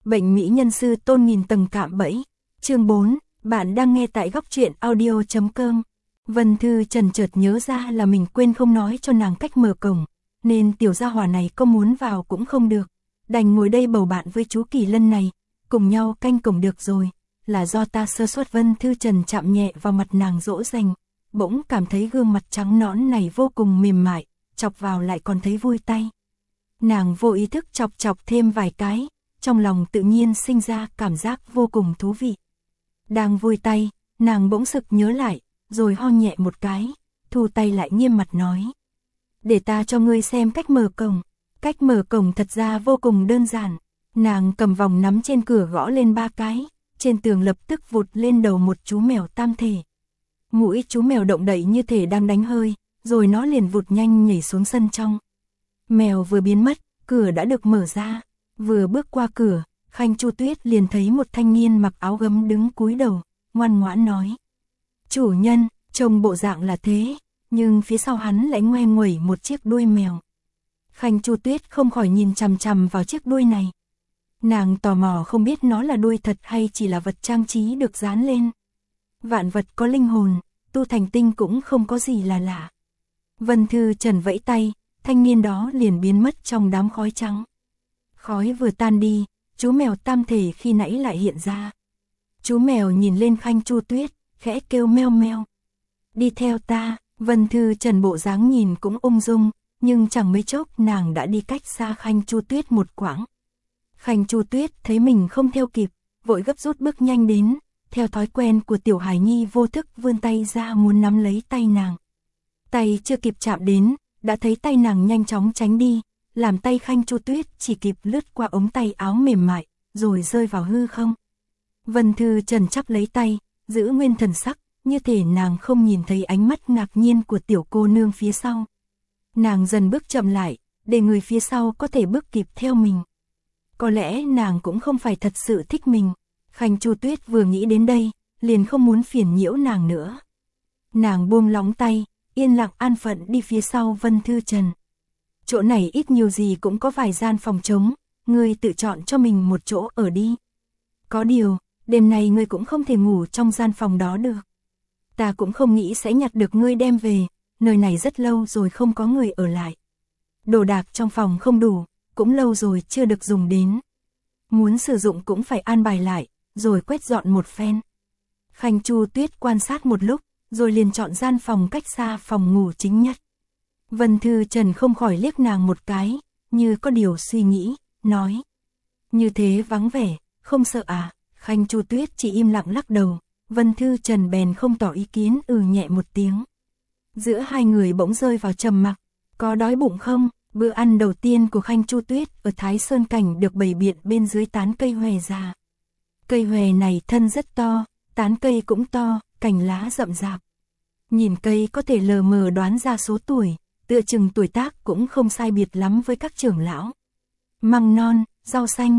Bệnh mỹ nhân sư tôn nghìn tầng cạm bẫy. Chương 4, bạn đang nghe tại góc truyện audio.com. Vân Thư Trần chợt nhớ ra là mình quên không nói cho nàng cách mở cổng, nên tiểu gia hỏa này có muốn vào cũng không được. Đành ngồi đây bầu bạn với chú Kỳ Lân này, cùng nhau canh cổng được rồi. Là do ta sơ suất. Vân Thư Trần chạm nhẹ vào mặt nàng dỗ dành, bỗng cảm thấy gương mặt trắng nõn này vô cùng mềm mại, chọc vào lại còn thấy vui tay. Nàng vô ý thức chọc chọc thêm vài cái, trong lòng tự nhiên sinh ra cảm giác vô cùng thú vị. Đang vui tay, nàng bỗng sực nhớ lại, rồi ho nhẹ một cái, thu tay lại nghiêm mặt nói. Để ta cho ngươi xem cách mở cổng. Cách mở cổng thật ra vô cùng đơn giản. Nàng cầm vòng nắm trên cửa gõ lên 3 cái, trên tường lập tức vụt lên đầu một chú mèo tam thể. Mũi chú mèo động đậy như thể đang đánh hơi, rồi nó liền vụt nhanh nhảy xuống sân trong. Mèo vừa biến mất, cửa đã được mở ra. Vừa bước qua cửa, Khanh Chu Tuyết liền thấy một thanh niên mặc áo gấm đứng cúi đầu, ngoan ngoãn nói. Chủ nhân, trông bộ dạng là thế, nhưng phía sau hắn lại ngoe nguẩy một chiếc đuôi mèo. Khanh Chu Tuyết không khỏi nhìn chằm chằm vào chiếc đuôi này. Nàng tò mò không biết nó là đuôi thật hay chỉ là vật trang trí được dán lên. Vạn vật có linh hồn, tu thành tinh cũng không có gì là lạ. Vân Thư Trần vẫy tay, thanh niên đó liền biến mất trong đám khói trắng. Khói vừa tan đi, chú mèo tam thể khi nãy lại hiện ra. Chú mèo nhìn lên Khanh Chu Tuyết, khẽ kêu meo meo. Đi theo ta. Vân Thư Trần bộ dáng nhìn cũng ung dung, nhưng chẳng mấy chốc nàng đã đi cách xa Khanh Chu Tuyết một quãng. Khanh Chu Tuyết thấy mình không theo kịp, vội gấp rút bước nhanh đến, theo thói quen của tiểu hài nhi vô thức vươn tay ra muốn nắm lấy tay nàng. Tay chưa kịp chạm đến, đã thấy tay nàng nhanh chóng tránh đi, làm tay Khanh Chu Tuyết chỉ kịp lướt qua ống tay áo mềm mại, rồi rơi vào hư không. Vân Thư Trần chắp lấy tay, giữ nguyên thần sắc, như thể nàng không nhìn thấy ánh mắt ngạc nhiên của tiểu cô nương phía sau. Nàng dần bước chậm lại, để người phía sau có thể bước kịp theo mình. Có lẽ nàng cũng không phải thật sự thích mình. Khanh Chu Tuyết vừa nghĩ đến đây, liền không muốn phiền nhiễu nàng nữa. Nàng buông lỏng tay, yên lặng an phận đi phía sau Vân Thư Trần. Chỗ này ít nhiều gì cũng có vài gian phòng trống, ngươi tự chọn cho mình một chỗ ở đi. Có điều, đêm nay ngươi cũng không thể ngủ trong gian phòng đó được. Ta cũng không nghĩ sẽ nhặt được ngươi đem về, nơi này rất lâu rồi không có người ở lại. Đồ đạc trong phòng không đủ, cũng lâu rồi chưa được dùng đến. Muốn sử dụng cũng phải an bài lại, rồi quét dọn một phen. Khanh Chu Tuyết quan sát một lúc, rồi liền chọn gian phòng cách xa phòng ngủ chính nhất. Vân Thư Trần không khỏi liếc nàng một cái, như có điều suy nghĩ, nói. Như thế vắng vẻ, không sợ à? Khanh Chu Tuyết chỉ im lặng lắc đầu, Vân Thư Trần bèn không tỏ ý kiến nhẹ một tiếng. Giữa hai người bỗng rơi vào trầm mặc. Có đói bụng không? Bữa ăn đầu tiên của Khanh Chu Tuyết ở Thái Sơn Cảnh được bày biện bên dưới tán cây hòe già. Cây hòe này thân rất to, tán cây cũng to, cành lá rậm rạp. Nhìn cây có thể lờ mờ đoán ra số tuổi, tựa chừng tuổi tác cũng không sai biệt lắm với các trưởng lão. Măng non, rau xanh,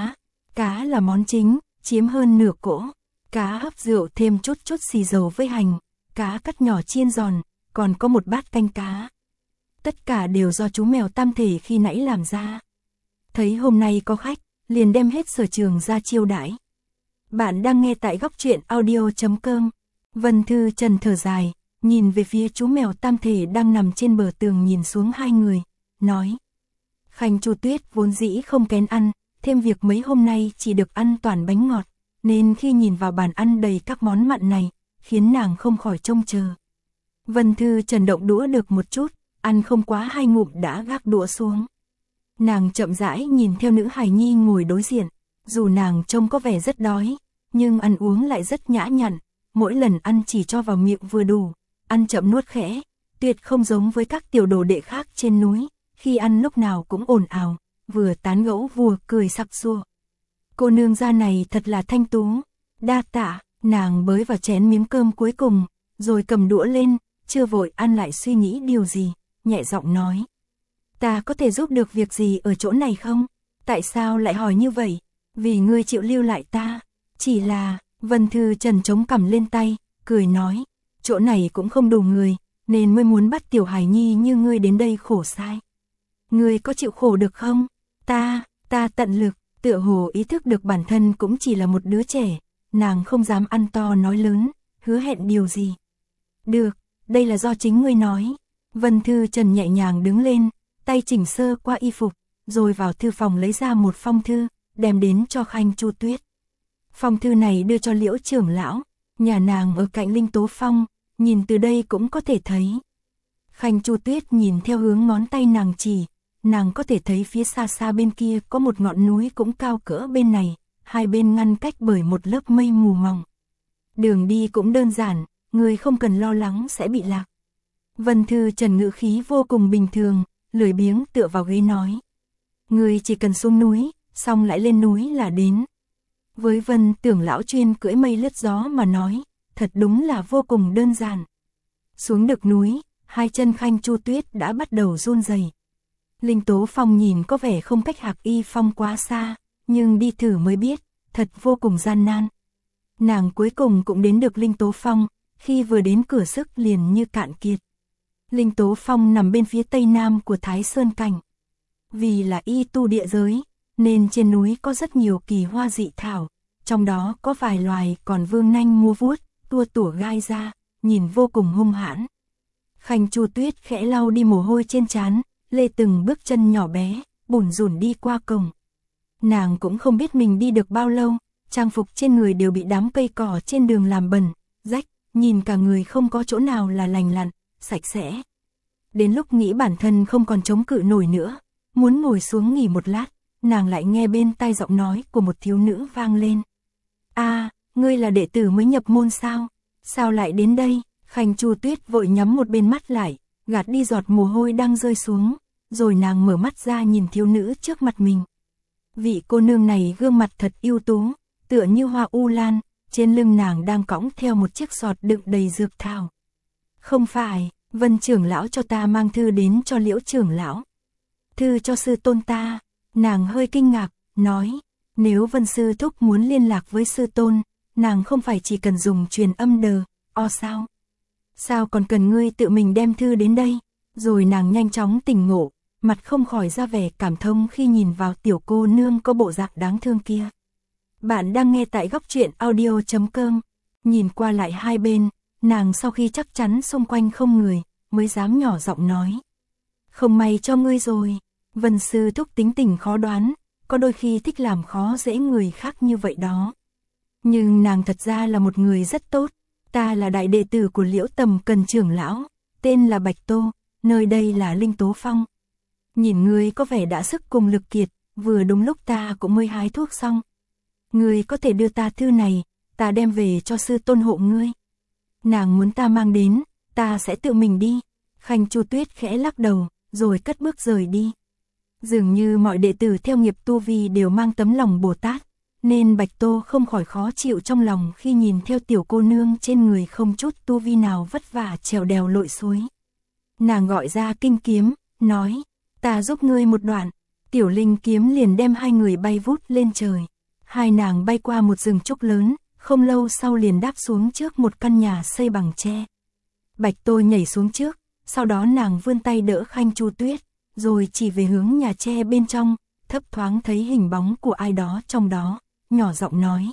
cá là món chính, chiếm hơn nửa cỗ. Cá hấp rượu thêm chút xì dầu với hành, cá cắt nhỏ chiên giòn, còn có một bát canh cá. Tất cả đều do chú mèo tam thể khi nãy làm ra. Thấy hôm nay có khách, liền đem hết sở trường ra chiêu đãi. Bạn đang nghe tại góc truyện audio.com. Vân Thư Trần thở dài, nhìn về phía chú mèo tam thể đang nằm trên bờ tường nhìn xuống hai người, nói. Khanh Chu Tuyết vốn dĩ không kén ăn, thêm việc mấy hôm nay chỉ được ăn toàn bánh ngọt, nên khi nhìn vào bàn ăn đầy các món mặn này, khiến nàng không khỏi trông chờ. Vân Thư Trần động đũa được một chút, ăn không quá 2 ngụm đã gác đũa xuống. Nàng chậm rãi nhìn theo nữ hài nhi ngồi đối diện, dù nàng trông có vẻ rất đói, nhưng ăn uống lại rất nhã nhặn, mỗi lần ăn chỉ cho vào miệng vừa đủ, ăn chậm nuốt khẽ, tuyệt không giống với các tiểu đồ đệ khác trên núi, khi ăn lúc nào cũng ồn ào, vừa tán gẫu vừa cười sặc sụa. Cô nương gia này thật là thanh tú, đa tạ. Nàng bới vào chén miếng cơm cuối cùng, rồi cầm đũa lên, chưa vội ăn lại suy nghĩ điều gì, nhẹ giọng nói. Ta có thể giúp được việc gì ở chỗ này không? Tại sao lại hỏi như vậy? Vì ngươi chịu lưu lại ta. Chỉ là, Vân Thư Trần chống cằm lên tay, cười nói. Chỗ này cũng không đủ người, nên mới muốn bắt tiểu hài nhi như ngươi đến đây khổ sai. Ngươi có chịu khổ được không? Ta tận lực. Tựa hồ ý thức được bản thân cũng chỉ là một đứa trẻ, nàng không dám ăn to nói lớn, hứa hẹn điều gì. Được, đây là do chính ngươi nói. Vân Thư Trần nhẹ nhàng đứng lên, tay chỉnh sơ qua y phục, rồi vào thư phòng lấy ra một phong thư, đem đến cho Khanh Chu Tuyết. Phong thư này đưa cho Liễu trưởng lão, nhà nàng ở cạnh Linh Tố Phong, nhìn từ đây cũng có thể thấy. Khanh Chu Tuyết nhìn theo hướng ngón tay nàng chỉ, nàng có thể thấy phía xa xa bên kia có một ngọn núi cũng cao cỡ bên này, hai bên ngăn cách bởi một lớp mây mù mỏng. Đường đi cũng đơn giản, người không cần lo lắng sẽ bị lạc. Vân Thư Trần ngữ khí vô cùng bình thường, lười biếng tựa vào ghế nói. Người chỉ cần xuống núi, xong lại lên núi là đến. Với Vân Tưởng lão chuyên cưỡi mây lướt gió mà nói, thật đúng là vô cùng đơn giản. Xuống được núi, hai chân Khanh Chu Tuyết đã bắt đầu run rẩy. Linh Tố Phong nhìn có vẻ không cách Hạc Y Phong quá xa, nhưng đi thử mới biết, thật vô cùng gian nan. Nàng cuối cùng cũng đến được Linh Tố Phong, khi vừa đến cửa sức liền như cạn kiệt. Linh Tố Phong nằm bên phía tây nam của Thái Sơn Cảnh. Vì là y tu địa giới, nên trên núi có rất nhiều kỳ hoa dị thảo, trong đó có vài loài còn vương nanh múa vuốt, tua tủa gai ra, nhìn vô cùng hung hãn. Khanh Chu Tuyết khẽ lau đi mồ hôi trên trán, lê từng bước chân nhỏ bé, bủn rủn đi qua cổng. Nàng cũng không biết mình đi được bao lâu, trang phục trên người đều bị đám cây cỏ trên đường làm bẩn, rách, nhìn cả người không có chỗ nào là lành lặn, sạch sẽ. Đến lúc nghĩ bản thân không còn chống cự nổi nữa, muốn ngồi xuống nghỉ một lát, nàng lại nghe bên tai giọng nói của một thiếu nữ vang lên. Ngươi là đệ tử mới nhập môn sao? Sao lại đến đây? Khanh Chu Tuyết vội nhắm một bên mắt lại, gạt đi giọt mồ hôi đang rơi xuống, rồi nàng mở mắt ra nhìn thiếu nữ trước mặt mình. Vị cô nương này gương mặt thật ưu tú, tựa như hoa u lan, trên lưng nàng đang cõng theo một chiếc sọt đựng đầy dược thảo. Không phải, Vân trưởng lão cho ta mang thư đến cho Liễu trưởng lão. Thư cho sư tôn ta. Nàng hơi kinh ngạc, nói, nếu Vân sư thúc muốn liên lạc với sư tôn, nàng không phải chỉ cần dùng truyền âm đờ, sao? Sao còn cần ngươi tự mình đem thư đến đây? Rồi nàng nhanh chóng tỉnh ngộ, mặt không khỏi ra vẻ cảm thông khi nhìn vào tiểu cô nương có bộ dạng đáng thương kia. Bạn đang nghe tại góc truyện audio.com. Nhìn qua lại hai bên, nàng sau khi chắc chắn xung quanh không người, mới dám nhỏ giọng nói. Không may cho ngươi rồi, Vân sư thúc tính tình khó đoán, có đôi khi thích làm khó dễ người khác như vậy đó. Nhưng nàng thật ra là một người rất tốt, ta là đại đệ tử của Liễu Tầm Cần trưởng lão, tên là Bạch Tô, nơi đây là Linh Tố Phong. Nhìn ngươi có vẻ đã sức cùng lực kiệt, vừa đúng lúc ta cũng mới hái thuốc xong. Ngươi có thể đưa ta thư này, ta đem về cho sư tôn hộ ngươi. Nàng muốn ta mang đến, ta sẽ tự mình đi. Khanh Chu Tuyết khẽ lắc đầu, rồi cất bước rời đi. Dường như mọi đệ tử theo nghiệp tu vi đều mang tấm lòng Bồ Tát, nên Bạch Tô không khỏi khó chịu trong lòng khi nhìn theo tiểu cô nương trên người không chút tu vi nào vất vả trèo đèo lội suối. Nàng gọi ra kinh kiếm, nói, ta giúp ngươi một đoạn. Tiểu linh kiếm liền đem hai người bay vút lên trời. Hai nàng bay qua một rừng trúc lớn, không lâu sau liền đáp xuống trước một căn nhà xây bằng tre. Bạch Tô nhảy xuống trước, sau đó nàng vươn tay đỡ Khanh Chu Tuyết, rồi chỉ về hướng nhà tre bên trong, thấp thoáng thấy hình bóng của ai đó trong đó, nhỏ giọng nói.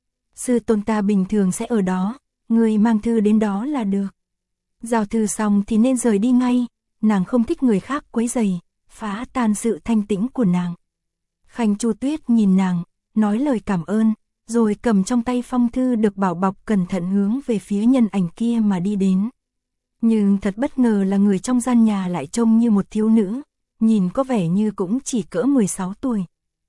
Sư tôn ta bình thường sẽ ở đó, người mang thư đến đó là được. Giao thư xong thì nên rời đi ngay, nàng không thích người khác quấy rầy, phá tan sự thanh tĩnh của nàng. Khanh Chu Tuyết nhìn nàng, nói lời cảm ơn, rồi cầm trong tay phong thư được bảo bọc cẩn thận hướng về phía nhân ảnh kia mà đi đến. Nhưng thật bất ngờ là người trong gian nhà lại trông như một thiếu nữ, nhìn có vẻ như cũng chỉ cỡ 16 tuổi.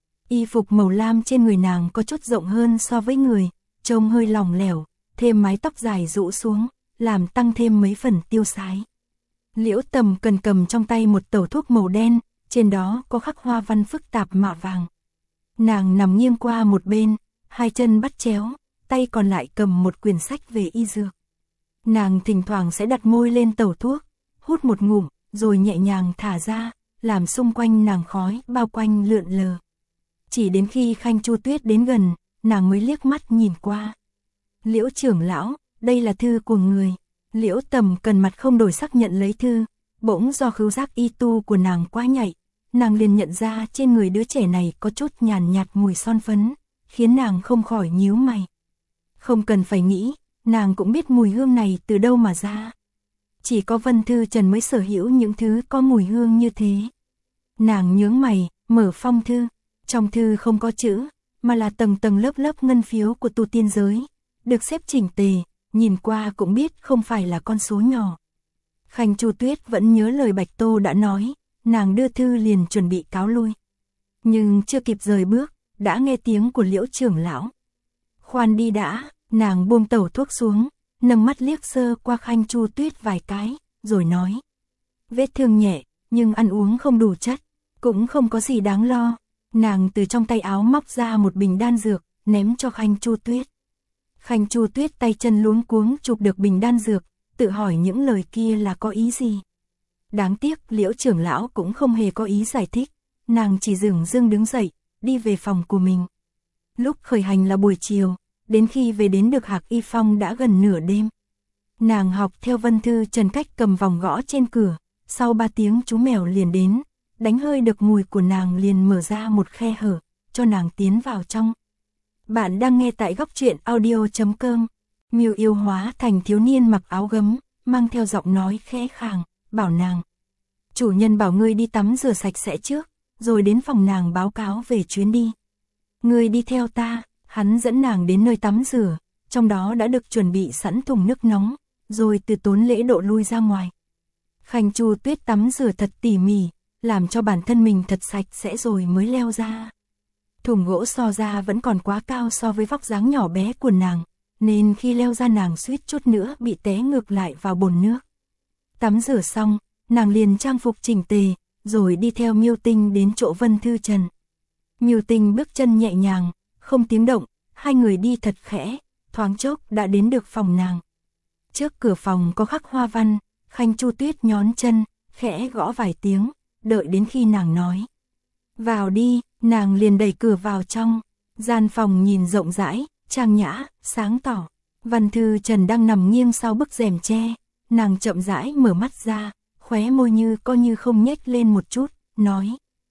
Y phục màu lam trên người nàng có chút rộng hơn so với người, trông hơi lỏng lẻo, thêm mái tóc dài rũ xuống, làm tăng thêm mấy phần tiêu sái. Liễu Tầm Cần cầm trong tay một tẩu thuốc màu đen, trên đó có khắc hoa văn phức tạp mạ vàng. Nàng nằm nghiêng qua một bên, hai chân bắt chéo, tay còn lại cầm một quyển sách về y dược. Nàng thỉnh thoảng sẽ đặt môi lên tẩu thuốc, hút một ngụm, rồi nhẹ nhàng thả ra, làm xung quanh nàng khói bao quanh lượn lờ. Chỉ đến khi Khanh Chu Tuyết đến gần, nàng mới liếc mắt nhìn qua. Liễu trưởng lão, đây là thư của người. Liễu Tầm Cần mặt không đổi sắc nhận lấy thư, bỗng do khứu giác y tu của nàng quá nhạy, nàng liền nhận ra trên người đứa trẻ này có chút nhàn nhạt mùi son phấn, khiến nàng không khỏi nhíu mày. Không cần phải nghĩ, nàng cũng biết mùi hương này từ đâu mà ra. Chỉ có Vân Thư Trần mới sở hữu những thứ có mùi hương như thế. Nàng nhướng mày, mở phong thư. Trong thư không có chữ, mà là tầng tầng lớp lớp ngân phiếu của tu tiên giới, được xếp chỉnh tề, nhìn qua cũng biết không phải là con số nhỏ. Khanh Chu Tuyết vẫn nhớ lời Bạch Tô đã nói, nàng đưa thư liền chuẩn bị cáo lui. Nhưng chưa kịp rời bước, đã nghe tiếng của Liễu trưởng lão. Khoan đi đã, nàng buông tẩu thuốc xuống, nâng mắt liếc sơ qua Khanh Chu Tuyết vài cái, rồi nói. Vết thương nhẹ, nhưng ăn uống không đủ chất, cũng không có gì đáng lo. Nàng từ trong tay áo móc ra một bình đan dược, ném cho Khanh Chu Tuyết. Khanh Chu Tuyết tay chân luống cuống chụp được bình đan dược, tự hỏi những lời kia là có ý gì. Đáng tiếc Liễu trưởng lão cũng không hề có ý giải thích, nàng chỉ dửng dưng đứng dậy, đi về phòng của mình. Lúc khởi hành là buổi chiều, đến khi về đến được Hạc Y Phong đã gần nửa đêm. Nàng học theo Vân Thư Trần cách cầm vòng gõ trên cửa, sau 3 tiếng chú mèo liền đến, đánh hơi được mùi của nàng liền mở ra một khe hở, cho nàng tiến vào trong. Bạn đang nghe tại góc truyện audio.com. Miêu yêu hóa thành thiếu niên mặc áo gấm, mang theo giọng nói khẽ khàng, bảo nàng. Chủ nhân bảo ngươi đi tắm rửa sạch sẽ trước, rồi đến phòng nàng báo cáo về chuyến đi. Ngươi đi theo ta, hắn dẫn nàng đến nơi tắm rửa, trong đó đã được chuẩn bị sẵn thùng nước nóng, rồi từ tốn lễ độ lui ra ngoài. Khanh Chu Tuyết tắm rửa thật tỉ mỉ, làm cho bản thân mình thật sạch sẽ rồi mới leo ra. Thùng gỗ so ra vẫn còn quá cao so với vóc dáng nhỏ bé của nàng, nên khi leo ra nàng suýt chút nữa bị té ngược lại vào bồn nước. Tắm rửa xong, nàng liền trang phục chỉnh tề, rồi đi theo Miêu Tinh đến chỗ Vân Thư Trần. Miêu Tinh bước chân nhẹ nhàng, không tiếng động, hai người đi thật khẽ, thoáng chốc đã đến được phòng nàng. Trước cửa phòng có khắc hoa văn, Khanh Chu Tuyết nhón chân, khẽ gõ vài tiếng, đợi đến khi nàng nói. Vào đi, nàng liền đẩy cửa vào trong. Gian phòng nhìn rộng rãi, trang nhã, sáng tỏ. Vân Thư Trần đang nằm nghiêng sau bức rèm tre, nàng chậm rãi mở mắt ra, khóe môi như coi như không nhếch lên một chút, nói.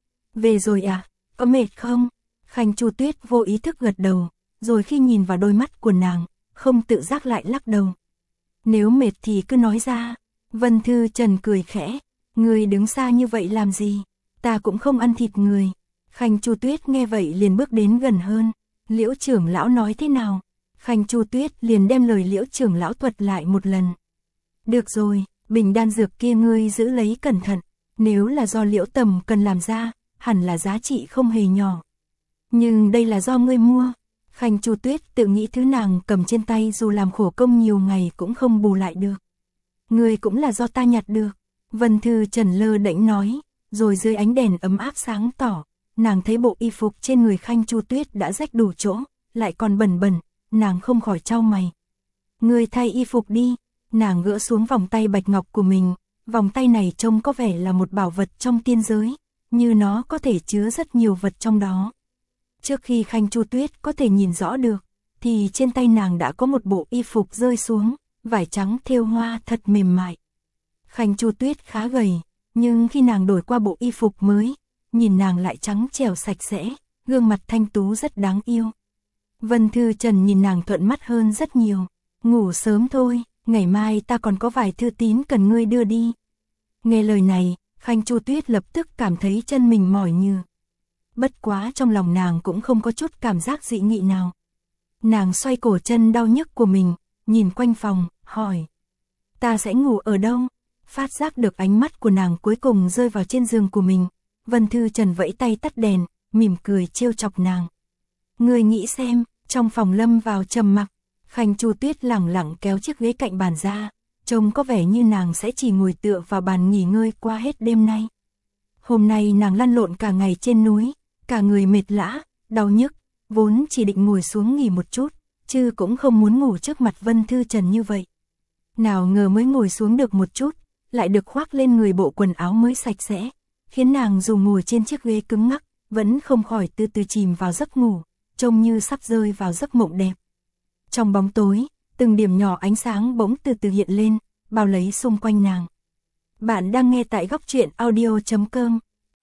Về rồi à, có mệt không? Khanh Chu Tuyết vô ý thức gật đầu, rồi khi nhìn vào đôi mắt của nàng, không tự giác lại lắc đầu. Nếu mệt thì cứ nói ra. Vân Thư Trần cười khẽ, người đứng xa như vậy làm gì? Ta cũng không ăn thịt người. Khanh Chu Tuyết nghe vậy liền bước đến gần hơn. Liễu trưởng lão nói thế nào? Khanh Chu Tuyết liền đem lời Liễu trưởng lão thuật lại một lần. Được rồi, bình đan dược kia ngươi giữ lấy cẩn thận. Nếu là do Liễu Tầm cần làm ra, hẳn là giá trị không hề nhỏ. Nhưng đây là do ngươi mua. Khanh Chu Tuyết tự nghĩ thứ nàng cầm trên tay dù làm khổ công nhiều ngày cũng không bù lại được. Ngươi cũng là do ta nhặt được. Vân Thư Trần lơ đễnh nói, rồi dưới ánh đèn ấm áp sáng tỏ, nàng thấy bộ y phục trên người Khanh Chu Tuyết đã rách đủ chỗ, lại còn bẩn bẩn, nàng không khỏi chau mày. Ngươi thay y phục đi, nàng gỡ xuống vòng tay bạch ngọc của mình, vòng tay này trông có vẻ là một bảo vật trong tiên giới, như nó có thể chứa rất nhiều vật trong đó. Trước khi Khanh Chu Tuyết có thể nhìn rõ được, thì trên tay nàng đã có một bộ y phục rơi xuống, vải trắng thêu hoa thật mềm mại. Khanh Chu Tuyết khá gầy, nhưng khi nàng đổi qua bộ y phục mới, nhìn nàng lại trắng trẻo sạch sẽ, gương mặt thanh tú rất đáng yêu. Vân Thư Trần nhìn nàng thuận mắt hơn rất nhiều. Ngủ sớm thôi, ngày mai ta còn có vài thư tín cần ngươi đưa đi. Nghe lời này, Khanh Chu Tuyết lập tức cảm thấy chân mình mỏi nhừ. Bất quá trong lòng nàng cũng không có chút cảm giác dị nghị nào. Nàng xoay cổ chân đau nhức của mình, nhìn quanh phòng, hỏi. Ta sẽ ngủ ở đâu? Phát giác được ánh mắt của nàng cuối cùng rơi vào trên giường của mình. Vân Thư Trần vẫy tay tắt đèn, mỉm cười trêu chọc nàng. Ngươi nghĩ xem, trong phòng lâm vào trầm mặc, Khanh Chu Tuyết lẳng lặng kéo chiếc ghế cạnh bàn ra, trông có vẻ như nàng sẽ chỉ ngồi tựa vào bàn nghỉ ngơi qua hết đêm nay. Hôm nay nàng lăn lộn cả ngày trên núi, cả người mệt lã, đau nhức, vốn chỉ định ngồi xuống nghỉ một chút, chứ cũng không muốn ngủ trước mặt Vân Thư Trần như vậy. Nào ngờ mới ngồi xuống được một chút, lại được khoác lên người bộ quần áo mới sạch sẽ, khiến nàng dù ngồi trên chiếc ghế cứng ngắc, vẫn không khỏi từ từ chìm vào giấc ngủ, trông như sắp rơi vào giấc mộng đẹp. Trong bóng tối, từng điểm nhỏ ánh sáng bỗng từ từ hiện lên, bao lấy xung quanh nàng. Bạn đang nghe tại góc truyện audio.com.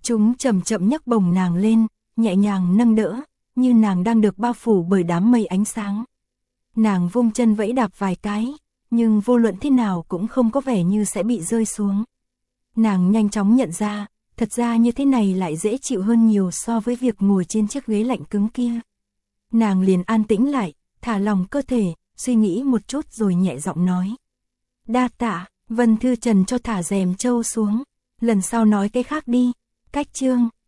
Chúng chậm chậm nhấc bổng nàng lên, nhẹ nhàng nâng đỡ, như nàng đang được bao phủ bởi đám mây ánh sáng. Nàng vung chân vẫy đạp vài cái, nhưng vô luận thế nào cũng không có vẻ như sẽ bị rơi xuống. Nàng nhanh chóng nhận ra, thật ra như thế này lại dễ chịu hơn nhiều so với việc ngồi trên chiếc ghế lạnh cứng kia. Nàng liền an tĩnh lại, thả lỏng cơ thể, suy nghĩ một chút rồi nhẹ giọng nói. Đa tạ, Vân Thư Trần cho thả rèm trâu xuống, lần sau nói cái khác đi. Cách chương